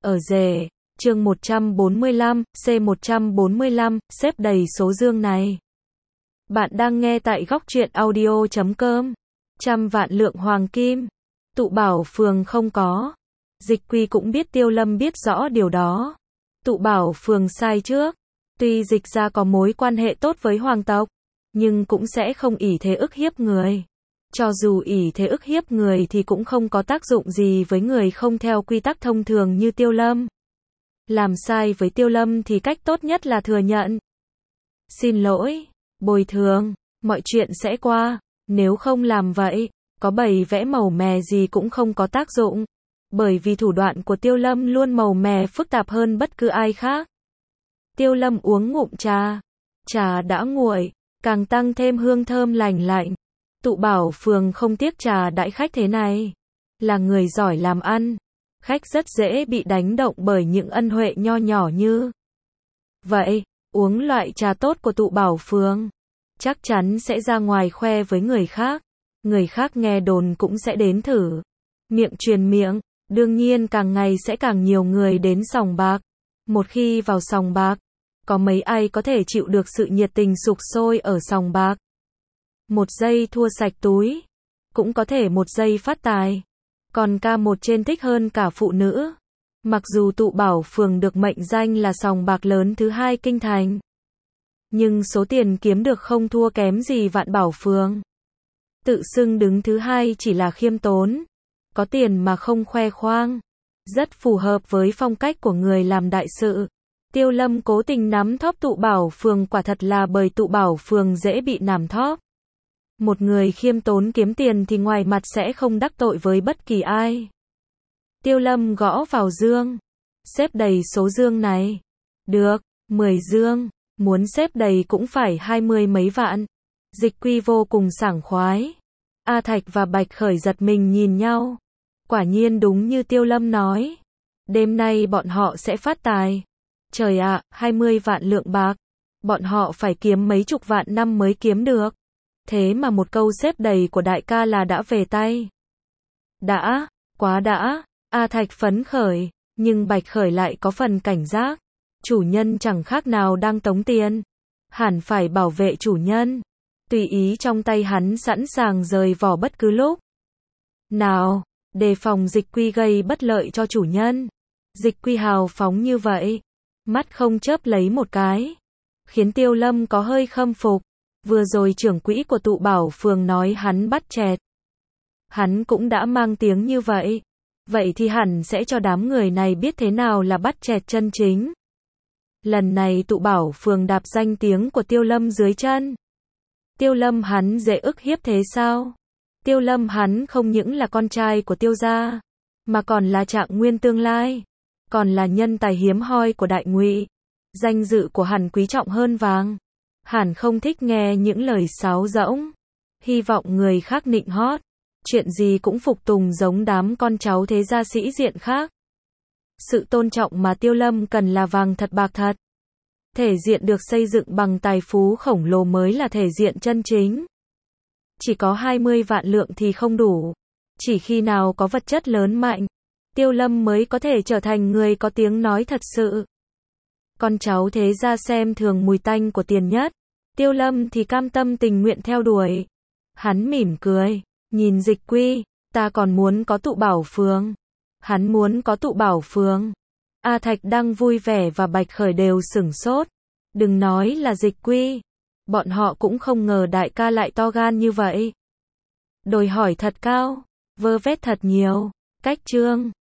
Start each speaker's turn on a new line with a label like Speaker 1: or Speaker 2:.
Speaker 1: Ở rể, chương 145, C145, xếp đầy số dương này. Bạn đang nghe tại góc truyện audio.com. Trăm vạn lượng hoàng kim. Tụ Bảo Phường không có. Dịch Quy cũng biết Tiêu Lâm biết rõ điều đó. Tụ Bảo Phường sai trước. Tuy Dịch gia có mối quan hệ tốt với hoàng tộc, nhưng cũng sẽ không ỷ thế ức hiếp người. Cho dù ỷ thế ức hiếp người thì cũng không có tác dụng gì với người không theo quy tắc thông thường như Tiêu Lâm. Làm sai với Tiêu Lâm thì cách tốt nhất là thừa nhận. Xin lỗi, bồi thường, mọi chuyện sẽ qua. Nếu không làm vậy, có bày vẽ màu mè gì cũng không có tác dụng. Bởi vì thủ đoạn của Tiêu Lâm luôn màu mè phức tạp hơn bất cứ ai khác. Tiêu Lâm uống ngụm trà. Trà đã nguội, càng tăng thêm hương thơm lành lạnh. Tụ Bảo Phường không tiếc trà đãi khách thế này. Là người giỏi làm ăn. Khách rất dễ bị đánh động bởi những ân huệ nho nhỏ như vậy. Uống loại trà tốt của Tụ Bảo Phường, chắc chắn sẽ ra ngoài khoe với người khác. Người khác nghe đồn cũng sẽ đến thử. Miệng truyền miệng, đương nhiên càng ngày sẽ càng nhiều người đến sòng bạc. Một khi vào sòng bạc, có mấy ai có thể chịu được sự nhiệt tình sục sôi ở sòng bạc. Một giây thua sạch túi, cũng có thể một giây phát tài. Còn K1 trên thích hơn cả phụ nữ. Mặc dù Tụ Bảo Phường được mệnh danh là sòng bạc lớn thứ hai kinh thành, nhưng số tiền kiếm được không thua kém gì Vạn Bảo Phường. Tự xưng đứng thứ hai chỉ là khiêm tốn, có tiền mà không khoe khoang, rất phù hợp với phong cách của người làm đại sự. Tiêu Lâm cố tình nắm thóp Tụ Bảo Phường quả thật là bởi Tụ Bảo Phường dễ bị nắm thóp. Một người khiêm tốn kiếm tiền thì ngoài mặt sẽ không đắc tội với bất kỳ ai. Tiêu Lâm gõ vào dương. Xếp đầy số dương này. Được, 10 dương. Muốn xếp đầy cũng phải 20 mấy vạn. Dịch Quy vô cùng sảng khoái. A Thạch và Bạch Khởi giật mình nhìn nhau. Quả nhiên đúng như Tiêu Lâm nói. Đêm nay bọn họ sẽ phát tài. Trời ạ, 20 vạn lượng bạc. Bọn họ phải kiếm mấy chục vạn năm mới kiếm được. Thế mà một câu xếp đầy của đại ca là đã về tay. Đã, quá đã. A Thạch phấn khởi, nhưng Bạch Khởi lại có phần cảnh giác. Chủ nhân chẳng khác nào đang tống tiền. Hẳn phải bảo vệ chủ nhân. Tùy ý trong tay hắn sẵn sàng rời vỏ bất cứ lúc nào, đề phòng Dịch Quy gây bất lợi cho chủ nhân. Dịch Quy hào phóng như vậy, mắt không chớp lấy một cái, khiến Tiêu Lâm có hơi khâm phục. Vừa rồi trưởng quỹ của Tụ Bảo Phường nói hắn bắt chẹt. Hắn cũng đã mang tiếng như vậy. Vậy thì hẳn sẽ cho đám người này biết thế nào là bắt chẹt chân chính. Lần này Tụ Bảo Phường đạp danh tiếng của Tiêu Lâm dưới chân. Tiêu Lâm hắn dễ ức hiếp thế sao? Tiêu Lâm hắn không những là con trai của Tiêu gia, mà còn là trạng nguyên tương lai, còn là nhân tài hiếm hoi của Đại Ngụy. Danh dự của hắn quý trọng hơn vàng. Hẳn không thích nghe những lời sáo rỗng, hy vọng người khác nịnh hót, chuyện gì cũng phục tùng giống đám con cháu thế gia sĩ diện khác. Sự tôn trọng mà Tiêu Lâm cần là vàng thật bạc thật. Thể diện được xây dựng bằng tài phú khổng lồ mới là thể diện chân chính. Chỉ có 20 vạn lượng thì không đủ. Chỉ khi nào có vật chất lớn mạnh, Tiêu Lâm mới có thể trở thành người có tiếng nói thật sự. Con cháu thế gia xem thường mùi tanh của tiền nhất. Tiêu Lâm thì cam tâm tình nguyện theo đuổi. Hắn mỉm cười, nhìn Dịch Quy, ta còn muốn có Tụ Bảo Phường. Hắn muốn có Tụ Bảo Phường. A Thạch đang vui vẻ và Bạch Khởi đều sửng sốt. Đừng nói là Dịch Quy. Bọn họ cũng không ngờ đại ca lại to gan như vậy. Đòi hỏi thật cao, vơ vét thật nhiều. Cách chương